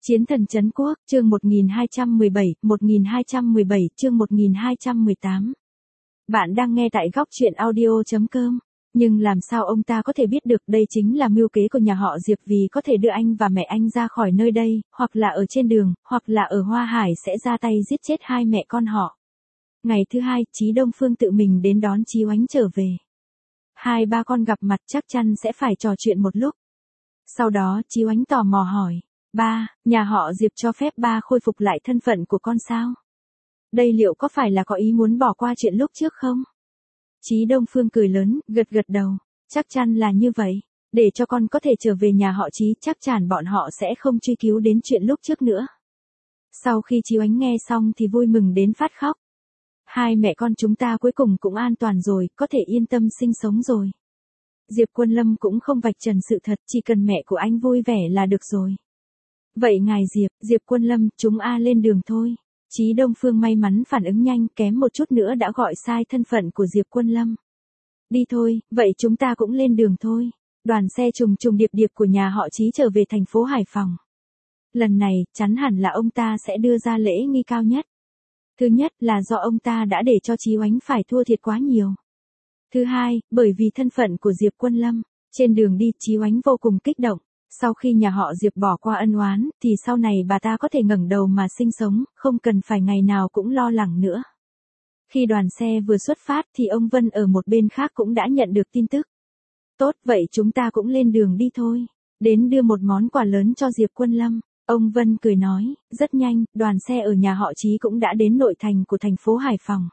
Chiến thần trấn quốc, chương 1217, chương 1218. Bạn đang nghe tại góc truyện audio.com. Nhưng làm sao ông ta có thể biết được đây chính là mưu kế của nhà họ Diệp vì có thể đưa anh và mẹ anh ra khỏi nơi đây, hoặc là ở trên đường, hoặc là ở Hoa Hải sẽ ra tay giết chết hai mẹ con họ. Ngày thứ hai, Chí Đông Phương tự mình đến đón Chí Oánh trở về. Hai ba con gặp mặt chắc chắn sẽ phải trò chuyện một lúc. Sau đó Chí Oánh tò mò hỏi. Ba, nhà họ Diệp cho phép ba khôi phục lại thân phận của con sao? Đây liệu có phải là có ý muốn bỏ qua chuyện lúc trước không? Chí Đông Phương cười lớn, gật gật đầu. Chắc chắn là như vậy. Để cho con có thể trở về nhà họ Chí, chắc chắn bọn họ sẽ không truy cứu đến chuyện lúc trước nữa. Sau khi Chí Oánh nghe xong thì vui mừng đến phát khóc. Hai mẹ con chúng ta cuối cùng cũng an toàn rồi, có thể yên tâm sinh sống rồi. Diệp Quân Lâm cũng không vạch trần sự thật, chỉ cần mẹ của anh vui vẻ là được rồi. Vậy ngài Diệp Quân Lâm, chúng lên đường thôi. Chí Đông Phương may mắn phản ứng nhanh, kém một chút nữa đã gọi sai thân phận của Diệp Quân Lâm. Đi thôi, vậy chúng ta cũng lên đường thôi. Đoàn xe trùng trùng điệp điệp của nhà họ Chí trở về thành phố Hải Phòng. Lần này, chắn hẳn là ông ta sẽ đưa ra lễ nghi cao nhất. Thứ nhất là do ông ta đã để cho Chí Oánh phải thua thiệt quá nhiều. Thứ hai, bởi vì thân phận của Diệp Quân Lâm. Trên đường đi, Chí Oánh vô cùng kích động. Sau khi nhà họ Diệp bỏ qua ân oán, thì sau này bà ta có thể ngẩng đầu mà sinh sống, không cần phải ngày nào cũng lo lắng nữa. Khi đoàn xe vừa xuất phát thì ông Vân ở một bên khác cũng đã nhận được tin tức. Tốt, vậy chúng ta cũng lên đường đi thôi. Đến đưa một món quà lớn cho Diệp Quân Lâm. Ông Vân cười nói, rất nhanh, đoàn xe ở nhà họ Chí cũng đã đến nội thành của thành phố Hải Phòng.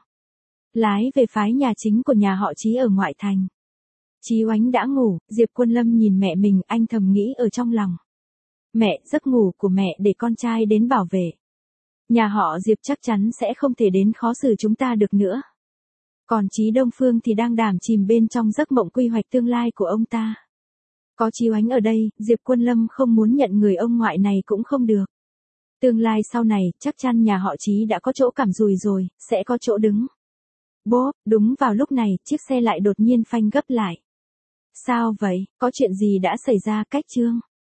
Lái về phái nhà chính của nhà họ Chí ở ngoại thành. Chí Oánh đã ngủ, Diệp Quân Lâm nhìn mẹ mình, anh thầm nghĩ ở trong lòng. Mẹ, giấc ngủ của mẹ để con trai đến bảo vệ. Nhà họ Diệp chắc chắn sẽ không thể đến khó xử chúng ta được nữa. Còn Chí Đông Phương thì đang đắm chìm bên trong giấc mộng quy hoạch tương lai của ông ta. Có Chí Oánh ở đây, Diệp Quân Lâm không muốn nhận người ông ngoại này cũng không được. Tương lai sau này, chắc chắn nhà họ Chí đã có chỗ cắm rùi rồi, sẽ có chỗ đứng. Bốp, đúng vào lúc này, chiếc xe lại đột nhiên phanh gấp lại. Sao vậy, có chuyện gì đã xảy ra? Cách Trương